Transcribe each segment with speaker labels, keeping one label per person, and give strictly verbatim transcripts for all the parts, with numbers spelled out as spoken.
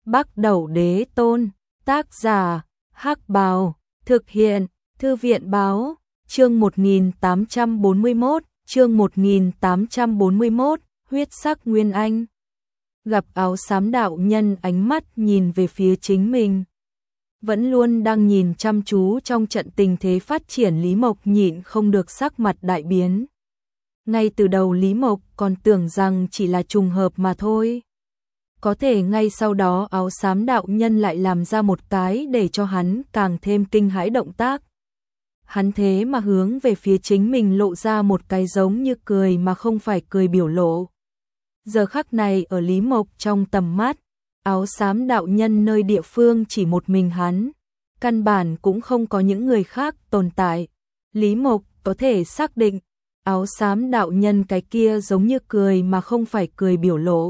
Speaker 1: Bắc Đẩu Đế Tôn, tác giả, Hắc Bào, thực hiện, Thư viện báo, chương một nghìn tám trăm bốn mươi mốt, chương một nghìn tám trăm bốn mươi mốt, huyết sắc Nguyên Anh. Gặp áo xám đạo nhân ánh mắt nhìn về phía chính mình. Vẫn luôn đang nhìn chăm chú trong trận tình thế phát triển Lý Mộc nhịn không được sắc mặt đại biến. Ngay từ đầu Lý Mộc còn tưởng rằng chỉ là trùng hợp mà thôi. Có thể ngay sau đó áo xám đạo nhân lại làm ra một cái để cho hắn càng thêm kinh hãi động tác. Hắn thế mà hướng về phía chính mình lộ ra một cái giống như cười mà không phải cười biểu lộ. Giờ khắc này ở Lý Mộc trong tầm mắt, áo xám đạo nhân nơi địa phương chỉ một mình hắn. Căn bản cũng không có những người khác tồn tại. Lý Mộc có thể xác định, áo xám đạo nhân cái kia giống như cười mà không phải cười biểu lộ.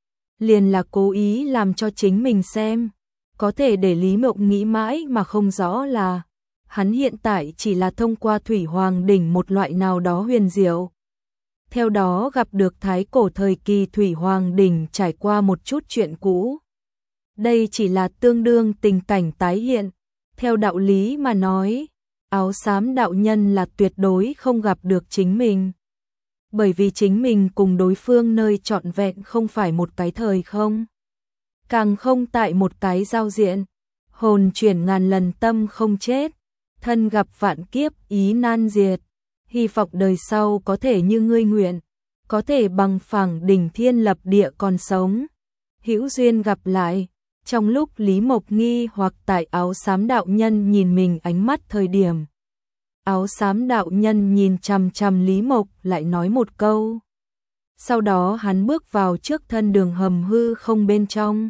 Speaker 1: Liền là cố ý làm cho chính mình xem. Có thể để Lý Mộc nghĩ mãi mà không rõ là hắn hiện tại chỉ là thông qua Thủy Hoàng Đỉnh một loại nào đó huyền diệu. Theo đó gặp được thái cổ thời kỳ Thủy Hoàng Đỉnh trải qua một chút chuyện cũ. Đây chỉ là tương đương tình cảnh tái hiện. Theo đạo lý mà nói, áo xám đạo nhân là tuyệt đối không gặp được chính mình. Bởi vì chính mình cùng đối phương nơi trọn vẹn không phải một cái thời không. Càng không tại một cái giao diện. Hồn chuyển ngàn lần tâm không chết. Thân gặp vạn kiếp ý nan diệt. Hy vọng đời sau có thể như ngươi nguyện. Có thể bằng phẳng đỉnh thiên lập địa còn sống. Hữu duyên gặp lại. Trong lúc Lý Mộc nghi hoặc tại áo xám đạo nhân nhìn mình ánh mắt thời điểm. Áo xám đạo nhân nhìn chằm chằm Lý Mộc lại nói một câu. Sau đó hắn bước vào trước thân đường hầm hư không bên trong.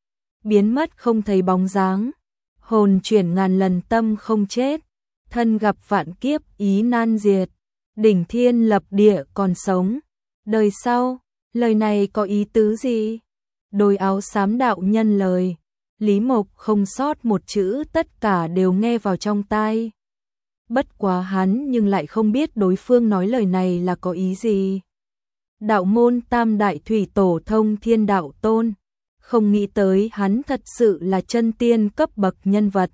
Speaker 1: Biến mất không thấy bóng dáng. Hồn chuyển ngàn lần tâm không chết. Thân gặp vạn kiếp ý nan diệt. Đỉnh thiên lập địa còn sống. Đời sau, lời này có ý tứ gì? Đôi áo xám đạo nhân lời. Lý Mộc không sót một chữ, tất cả đều nghe vào trong tai. Bất quá hắn nhưng lại không biết đối phương nói lời này là có ý gì. Đạo môn tam đại thủy tổ thông thiên đạo tôn. Không nghĩ tới hắn thật sự là chân tiên cấp bậc nhân vật.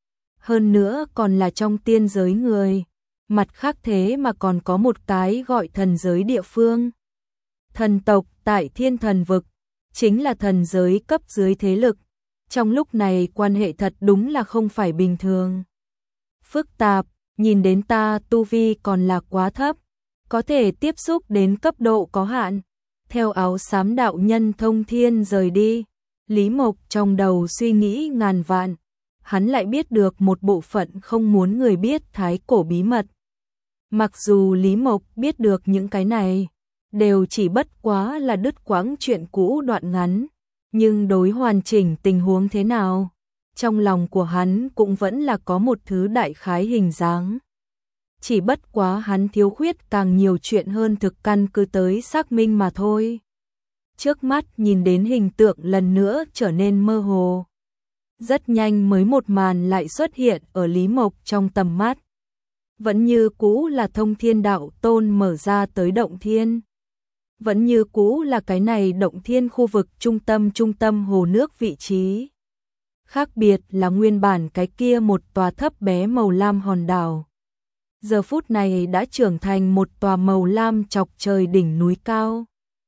Speaker 1: Hơn nữa còn là trong tiên giới người. Mặt khác thế mà còn có một cái gọi thần giới địa phương. Thần tộc tại thiên thần vực. Chính là thần giới cấp dưới thế lực. Trong lúc này quan hệ thật đúng là không phải bình thường. Phức tạp, nhìn đến ta tu vi còn là quá thấp. Có thể tiếp xúc đến cấp độ có hạn. Theo áo xám đạo nhân thông thiên rời đi. Lý Mộc trong đầu suy nghĩ ngàn vạn. Hắn lại biết được một bộ phận không muốn người biết thái cổ bí mật. Mặc dù Lý Mộc biết được những cái này. Đều chỉ bất quá là đứt quãng chuyện cũ đoạn ngắn. Nhưng đối hoàn chỉnh tình huống thế nào, trong lòng của hắn cũng vẫn là có một thứ đại khái hình dáng. Chỉ bất quá hắn thiếu khuyết càng nhiều chuyện hơn thực căn cứ tới xác minh mà thôi. Trước mắt nhìn đến hình tượng lần nữa trở nên mơ hồ. Rất nhanh mới một màn lại xuất hiện ở Lý Mộc trong tầm mắt. Vẫn như cũ là thông thiên đạo tôn mở ra tới động thiên. Vẫn như cũ là cái này động thiên khu vực trung tâm trung tâm hồ nước vị trí. Khác biệt là nguyên bản cái kia một tòa thấp bé màu lam hòn đảo. Giờ phút này đã trưởng thành một tòa màu lam chọc trời đỉnh núi cao.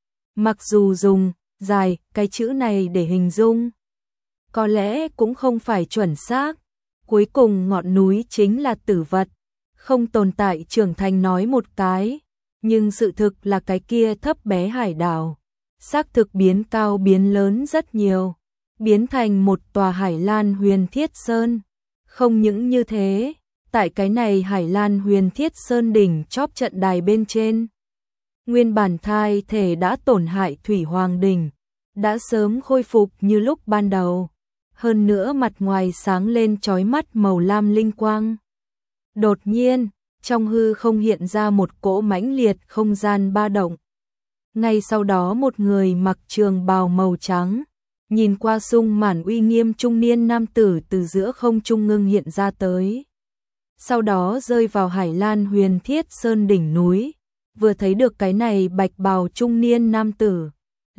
Speaker 1: Mặc dù dùng dài cái chữ này để hình dung, có lẽ cũng không phải chuẩn xác. Cuối cùng ngọn núi chính là tử vật. Không tồn tại trưởng thành nói một cái. Nhưng sự thực là cái kia thấp bé hải đảo. Xác thực biến cao biến lớn rất nhiều. Biến thành một tòa Hải Lan Huyền Thiết Sơn. Không những như thế, tại cái này Hải Lan Huyền Thiết Sơn đỉnh chóp trận đài bên trên. Nguyên bản thai thể đã tổn hại Thủy Hoàng Đỉnh. Đã sớm khôi phục như lúc ban đầu. Hơn nữa mặt ngoài sáng lên chói mắt màu lam linh quang. Đột nhiên, trong hư không hiện ra một cỗ mãnh liệt không gian ba động. Ngay sau đó một người mặc trường bào màu trắng, nhìn qua sung mãn uy nghiêm trung niên nam tử từ giữa không trung ngưng hiện ra tới. Sau đó rơi vào Hải Lan Huyền Thiết Sơn đỉnh núi, vừa thấy được cái này bạch bào trung niên nam tử,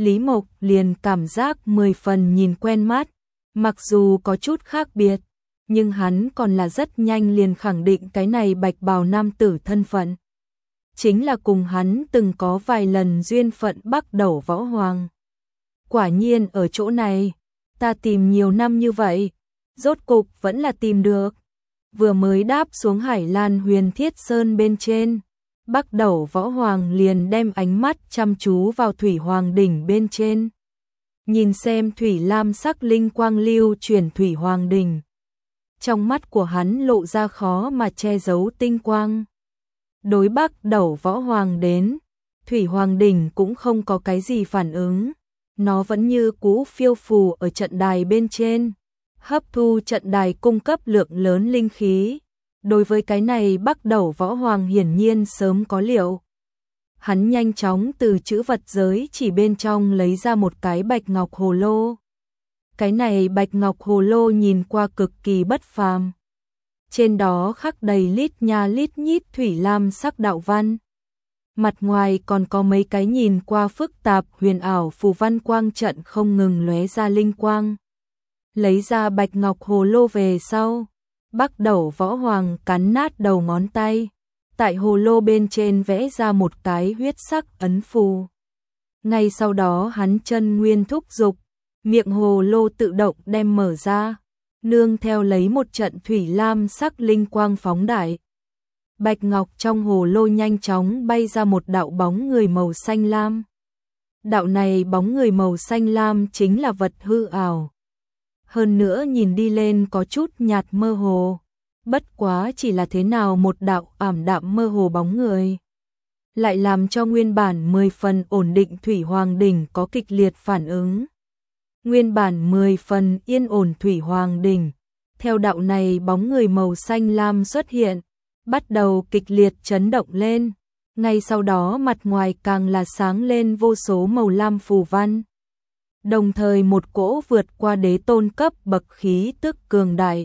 Speaker 1: Lý Mộc liền cảm giác mười phần nhìn quen mắt, mặc dù có chút khác biệt, nhưng hắn còn là rất nhanh liền khẳng định cái này bạch bào nam tử thân phận. Chính là cùng hắn từng có vài lần duyên phận Bắc Đẩu Võ Hoàng. Quả nhiên ở chỗ này, ta tìm nhiều năm như vậy, rốt cục vẫn là tìm được. Vừa mới đáp xuống Hải Lan Huyền Thiết Sơn bên trên, Bắc Đẩu Võ Hoàng liền đem ánh mắt chăm chú vào Thủy Hoàng đỉnh bên trên. Nhìn xem thủy lam sắc linh quang lưu chuyển Thủy Hoàng đỉnh. Trong mắt của hắn lộ ra khó mà che giấu tinh quang. Đối Bắc Đẩu Võ Hoàng đến, Thủy Hoàng đỉnh cũng không có cái gì phản ứng. Nó vẫn như cũ phiêu phù ở trận đài bên trên, hấp thu trận đài cung cấp lượng lớn linh khí. Đối với cái này Bắc Đẩu Võ Hoàng hiển nhiên sớm có liệu. Hắn nhanh chóng từ chữ vật giới chỉ bên trong lấy ra một cái bạch ngọc hồ lô. Cái này bạch ngọc hồ lô nhìn qua cực kỳ bất phàm. Trên đó khắc đầy lít nha lít nhít thủy lam sắc đạo văn. Mặt ngoài còn có mấy cái nhìn qua phức tạp huyền ảo phù văn quang trận không ngừng lóe ra linh quang. Lấy ra bạch ngọc hồ lô về sau, Bắc Đẩu Võ Hoàng cắn nát đầu ngón tay, tại hồ lô bên trên vẽ ra một cái huyết sắc ấn phù. Ngay sau đó hắn chân nguyên thúc dục, miệng hồ lô tự động đem mở ra, nương theo lấy một trận thủy lam sắc linh quang phóng đại. Bạch ngọc trong hồ lô nhanh chóng bay ra một đạo bóng người màu xanh lam. Đạo này bóng người màu xanh lam chính là vật hư ảo. Hơn nữa nhìn đi lên có chút nhạt mơ hồ. Bất quá chỉ là thế nào một đạo ảm đạm mơ hồ bóng người. Lại làm cho nguyên bản mười phần ổn định Thủy Hoàng đỉnh có kịch liệt phản ứng. Nguyên bản mười phần yên ổn Thủy Hoàng đỉnh. Theo đạo này bóng người màu xanh lam xuất hiện. Bắt đầu kịch liệt chấn động lên, ngay sau đó mặt ngoài càng là sáng lên vô số màu lam phù văn. Đồng thời một cỗ vượt qua đế tôn cấp bậc khí tức cường đại.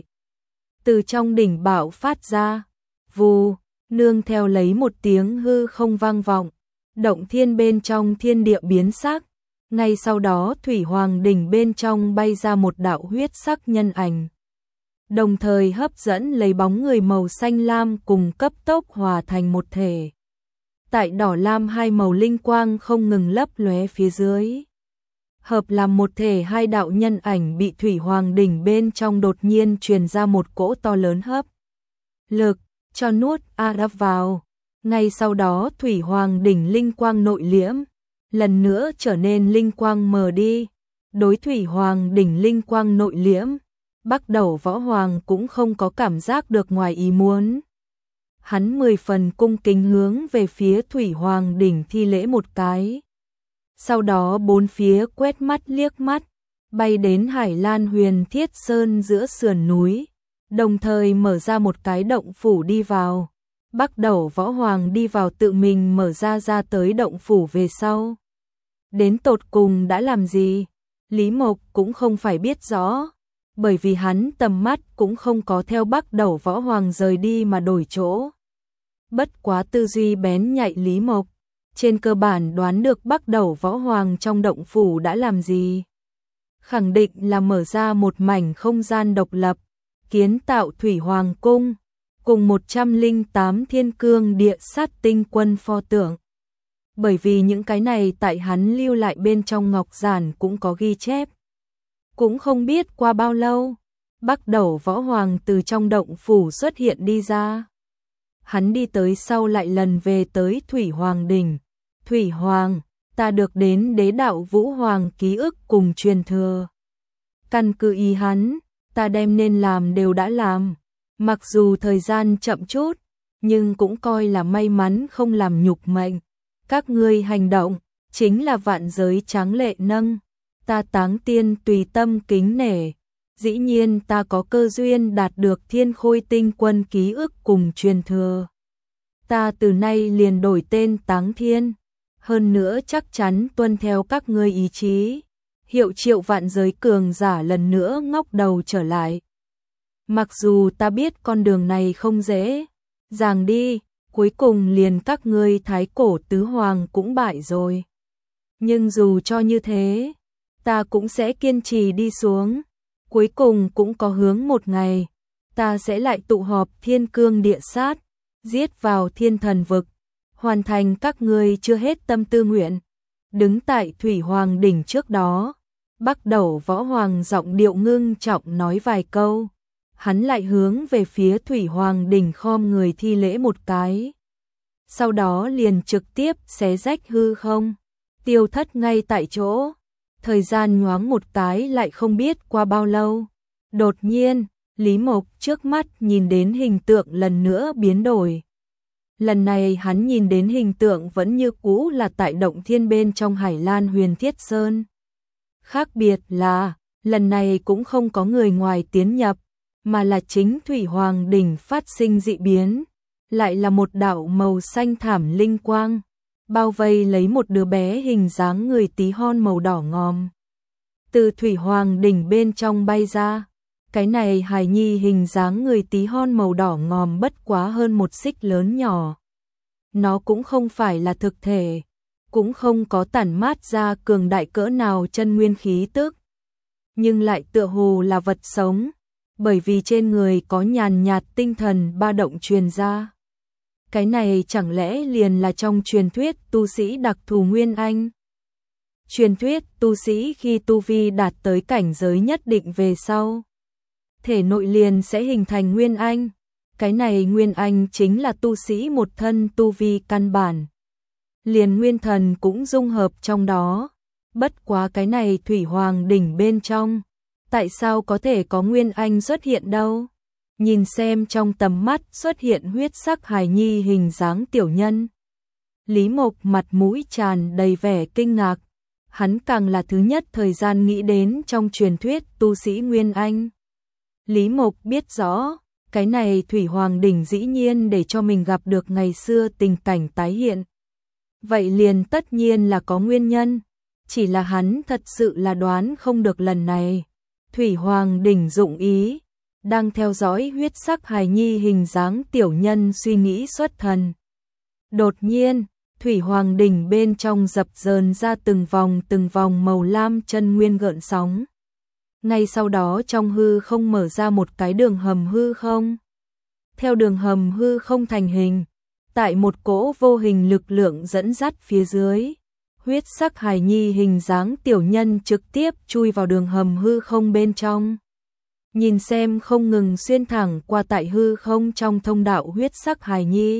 Speaker 1: Từ trong đỉnh bạo phát ra, vù, nương theo lấy một tiếng hư không vang vọng, động thiên bên trong thiên địa biến sắc. Ngay sau đó Thủy Hoàng đỉnh bên trong bay ra một đạo huyết sắc nhân ảnh. Đồng thời hấp dẫn lấy bóng người màu xanh lam cùng cấp tốc hòa thành một thể. Tại đỏ lam hai màu linh quang không ngừng lấp lóe phía dưới. Hợp làm một thể hai đạo nhân ảnh bị Thủy Hoàng đỉnh bên trong đột nhiên truyền ra một cỗ to lớn hấp lực, cho nuốt a đắp vào. Ngay sau đó Thủy Hoàng đỉnh linh quang nội liễm, lần nữa trở nên linh quang mờ đi. Đối Thủy Hoàng đỉnh linh quang nội liễm, Bắc Đẩu Võ Hoàng cũng không có cảm giác được ngoài ý muốn. Hắn mười phần cung kính hướng về phía Thủy Hoàng đỉnh thi lễ một cái. Sau đó bốn phía quét mắt liếc mắt, bay đến Hải Lan Huyền Thiết Sơn giữa sườn núi, đồng thời mở ra một cái động phủ đi vào. Bắc Đẩu Võ Hoàng đi vào tự mình mở ra ra tới động phủ về sau. Đến tột cùng đã làm gì? Lý Mộc cũng không phải biết rõ. Bởi vì hắn tầm mắt cũng không có theo Bắc Đẩu Võ Hoàng rời đi mà đổi chỗ. Bất quá tư duy bén nhạy Lý Mộc, trên cơ bản đoán được Bắc Đẩu Võ Hoàng trong động phủ đã làm gì. Khẳng định là mở ra một mảnh không gian độc lập, kiến tạo Thủy Hoàng cung, cùng một trăm lẻ tám thiên cương địa sát tinh quân pho tượng. Bởi vì những cái này tại hắn lưu lại bên trong ngọc giản cũng có ghi chép. Cũng không biết qua bao lâu, Bắc Đẩu Võ Hoàng từ trong động phủ xuất hiện đi ra. Hắn đi tới sau lại lần về tới Thủy Hoàng đỉnh. Thủy Hoàng, ta được đến đế đạo Vũ Hoàng ký ức cùng truyền thừa. Căn cứ ý hắn, ta đem nên làm đều đã làm. Mặc dù thời gian chậm chút, nhưng cũng coi là may mắn không làm nhục mệnh. Các ngươi hành động, chính là vạn giới tráng lệ nâng. Ta Táng Tiên tùy tâm kính nể, dĩ nhiên ta có cơ duyên đạt được Thiên Khôi Tinh Quân ký ức cùng truyền thừa. Ta từ nay liền đổi tên Táng Thiên, hơn nữa chắc chắn tuân theo các ngươi ý chí, hiệu triệu vạn giới cường giả lần nữa ngóc đầu trở lại. Mặc dù ta biết con đường này không dễ dàng đi, cuối cùng liền các ngươi Thái Cổ Tứ Hoàng cũng bại rồi. Nhưng dù cho như thế, ta cũng sẽ kiên trì đi xuống. Cuối cùng cũng có hướng một ngày, ta sẽ lại tụ họp thiên cương địa sát, giết vào thiên thần vực, hoàn thành các ngươi chưa hết tâm tư nguyện. Đứng tại Thủy Hoàng đỉnh trước đó, Bắc Đẩu Võ Hoàng giọng điệu ngưng trọng nói vài câu, hắn lại hướng về phía Thủy Hoàng đỉnh khom người thi lễ một cái. Sau đó liền trực tiếp xé rách hư không, tiêu thất ngay tại chỗ. Thời gian nhoáng một cái lại không biết qua bao lâu. Đột nhiên, Lý Mộc trước mắt nhìn đến hình tượng lần nữa biến đổi. Lần này hắn nhìn đến hình tượng vẫn như cũ là tại động thiên bên trong Hải Lan Huyền Thiết Sơn. Khác biệt là, lần này cũng không có người ngoài tiến nhập, mà là chính Thủy Hoàng đỉnh phát sinh dị biến, lại là một đạo màu xanh thảm linh quang, bao vây lấy một đứa bé hình dáng người tí hon màu đỏ ngòm. Từ Thủy Hoàng đỉnh bên trong bay ra, cái này hài nhi hình dáng người tí hon màu đỏ ngòm bất quá hơn một xích lớn nhỏ. Nó cũng không phải là thực thể, cũng không có tản mát ra cường đại cỡ nào chân nguyên khí tức, nhưng lại tựa hồ là vật sống, bởi vì trên người có nhàn nhạt tinh thần ba động truyền ra. Cái này chẳng lẽ liền là trong truyền thuyết tu sĩ đặc thù Nguyên Anh? Truyền thuyết tu sĩ khi tu vi đạt tới cảnh giới nhất định về sau, thể nội liền sẽ hình thành Nguyên Anh. Cái này Nguyên Anh chính là tu sĩ một thân tu vi căn bản. Liền nguyên thần cũng dung hợp trong đó. Bất quá cái này Thủy Hoàng đỉnh bên trong, tại sao có thể có Nguyên Anh xuất hiện đâu? Nhìn xem trong tầm mắt xuất hiện huyết sắc hài nhi hình dáng tiểu nhân. Lý Mộc mặt mũi tràn đầy vẻ kinh ngạc. Hắn càng là thứ nhất thời gian nghĩ đến trong truyền thuyết tu sĩ Nguyên Anh. Lý Mộc biết rõ, cái này Thủy Hoàng đỉnh dĩ nhiên để cho mình gặp được ngày xưa tình cảnh tái hiện. Vậy liền tất nhiên là có nguyên nhân, chỉ là hắn thật sự là đoán không được lần này. Thủy Hoàng đỉnh dụng ý, đang theo dõi huyết sắc hài nhi hình dáng tiểu nhân suy nghĩ xuất thần. Đột nhiên, Thủy Hoàng đỉnh bên trong dập dờn ra từng vòng từng vòng màu lam chân nguyên gợn sóng. Ngay sau đó trong hư không mở ra một cái đường hầm hư không. Theo đường hầm hư không thành hình, tại một cỗ vô hình lực lượng dẫn dắt phía dưới, huyết sắc hài nhi hình dáng tiểu nhân trực tiếp chui vào đường hầm hư không bên trong. Nhìn xem không ngừng xuyên thẳng qua tại hư không trong thông đạo huyết sắc hài nhi.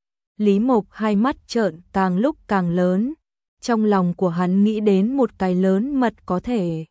Speaker 1: Lý Mộc hai mắt trợn càng lúc càng lớn, trong lòng của hắn nghĩ đến một cái lớn mật có thể.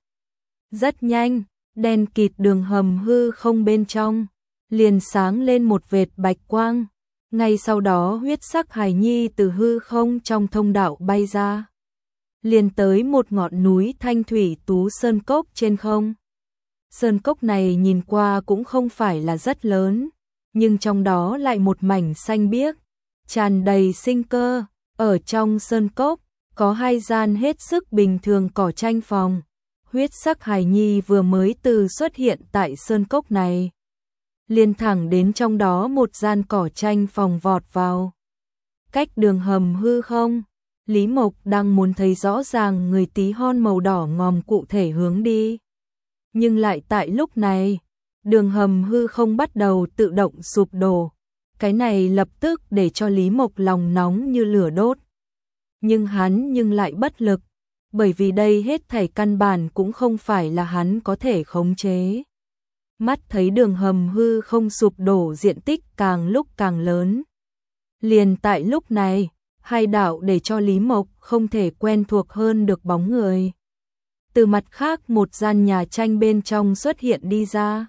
Speaker 1: Rất nhanh, đen kịt đường hầm hư không bên trong, liền sáng lên một vệt bạch quang. Ngay sau đó huyết sắc hài nhi từ hư không trong thông đạo bay ra. Liền tới một ngọn núi thanh thủy tú sơn cốc trên không. Sơn cốc này nhìn qua cũng không phải là rất lớn, nhưng trong đó lại một mảnh xanh biếc, tràn đầy sinh cơ. Ở trong sơn cốc, có hai gian hết sức bình thường cỏ tranh phòng. Huyết sắc hài nhi vừa mới từ xuất hiện tại sơn cốc này. Liên thẳng đến trong đó một gian cỏ tranh phòng vọt vào. Cách đường hầm hư không, Lý Mộc đang muốn thấy rõ ràng người tí hon màu đỏ ngòm cụ thể hướng đi. Nhưng lại tại lúc này, đường hầm hư không bắt đầu tự động sụp đổ. Cái này lập tức để cho Lý Mộc lòng nóng như lửa đốt. Nhưng hắn nhưng lại bất lực, bởi vì đây hết thảy căn bản cũng không phải là hắn có thể khống chế. Mắt thấy đường hầm hư không sụp đổ diện tích càng lúc càng lớn. Liền tại lúc này, hai đạo để cho Lý Mộc không thể quen thuộc hơn được bóng người. Từ mặt khác một gian nhà tranh bên trong xuất hiện đi ra.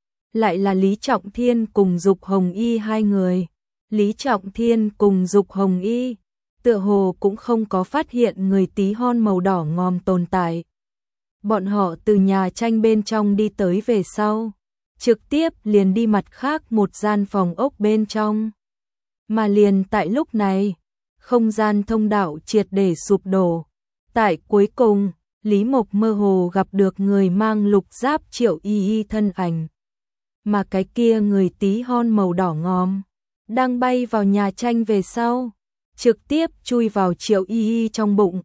Speaker 1: Lại là Lý Trọng Thiên cùng Dục Hồng Y hai người. Lý Trọng Thiên cùng Dục Hồng Y tựa hồ cũng không có phát hiện người tí hon màu đỏ ngòm tồn tại. Bọn họ từ nhà tranh bên trong đi tới về sau, trực tiếp liền đi mặt khác một gian phòng ốc bên trong. Mà liền tại lúc này, không gian thông đạo triệt để sụp đổ. Tại cuối cùng, Lý Mộc mơ hồ gặp được người mang lục giáp Triệu Y Y thân ảnh. Mà cái kia người tí hon màu đỏ ngòm, đang bay vào nhà tranh về sau, trực tiếp chui vào Triệu Y Y trong bụng.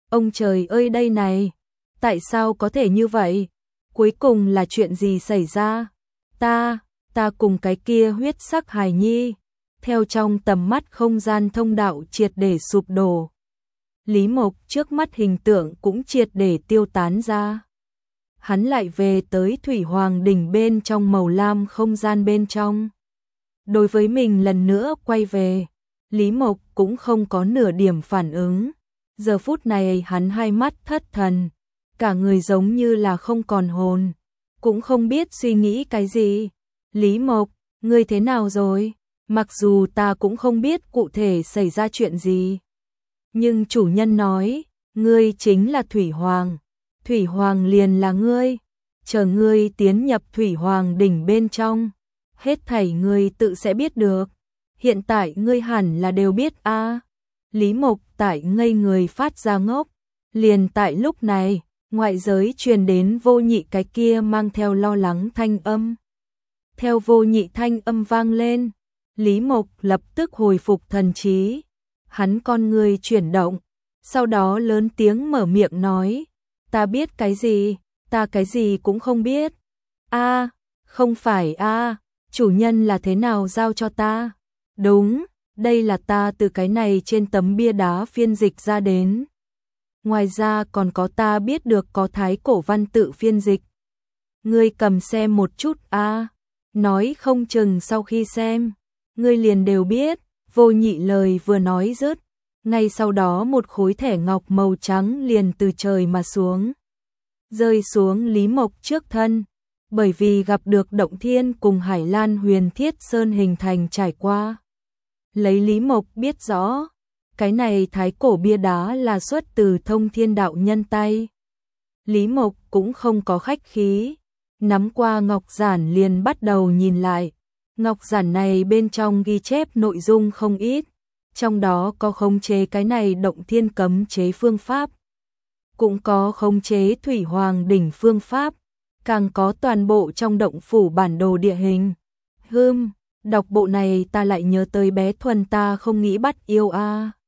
Speaker 1: Ông trời ơi đây này, tại sao có thể như vậy? Cuối cùng là chuyện gì xảy ra? Ta, ta cùng cái kia huyết sắc hài nhi, theo trong tầm mắt không gian thông đạo triệt để sụp đổ. Lý Mộc trước mắt hình tượng cũng triệt để tiêu tán ra. Hắn lại về tới Thủy Hoàng đỉnh bên trong màu lam không gian bên trong. Đối với mình lần nữa quay về, Lý Mộc cũng không có nửa điểm phản ứng. Giờ phút này hắn hai mắt thất thần, cả người giống như là không còn hồn, cũng không biết suy nghĩ cái gì. Lý Mộc, ngươi thế nào rồi? Mặc dù ta cũng không biết cụ thể xảy ra chuyện gì. Nhưng chủ nhân nói, ngươi chính là Thủy Hoàng. Thủy Hoàng liền là ngươi. Chờ ngươi tiến nhập Thủy Hoàng đỉnh bên trong, hết thảy ngươi tự sẽ biết được. Hiện tại ngươi hẳn là đều biết a. À. Lý Mộc tại ngây người phát ra ngốc. Liền tại lúc này, ngoại giới truyền đến Vô Nhị cái kia mang theo lo lắng thanh âm. Theo Vô Nhị thanh âm vang lên, Lý Mộc lập tức hồi phục thần trí. Hắn con người chuyển động, sau đó lớn tiếng mở miệng nói, ta biết cái gì, ta cái gì cũng không biết. A, à, không phải a, à, chủ nhân là thế nào giao cho ta? Đúng, đây là ta từ cái này trên tấm bia đá phiên dịch ra đến. Ngoài ra còn có ta biết được có thái cổ văn tự phiên dịch. Ngươi cầm xem một chút a, à, nói không chừng sau khi xem, ngươi liền đều biết. Vô Nhị lời vừa nói dứt, ngay sau đó một khối thẻ ngọc màu trắng liền từ trời mà xuống, rơi xuống Lý Mộc trước thân. Bởi vì gặp được Động Thiên cùng Hải Lan Huyền Thiết Sơn hình thành trải qua, lấy Lý Mộc biết rõ, cái này thái cổ bia đá là xuất từ Thông Thiên đạo nhân tay. Lý Mộc cũng không có khách khí, nắm qua ngọc giản liền bắt đầu nhìn lại. Ngọc giản này bên trong ghi chép nội dung không ít, trong đó có khống chế cái này Động Thiên cấm chế phương pháp, cũng có khống chế Thủy Hoàng đỉnh phương pháp, càng có toàn bộ trong động phủ bản đồ địa hình. Hừm, đọc bộ này ta lại nhớ tới bé Thuần ta không nghĩ bắt yêu a. À.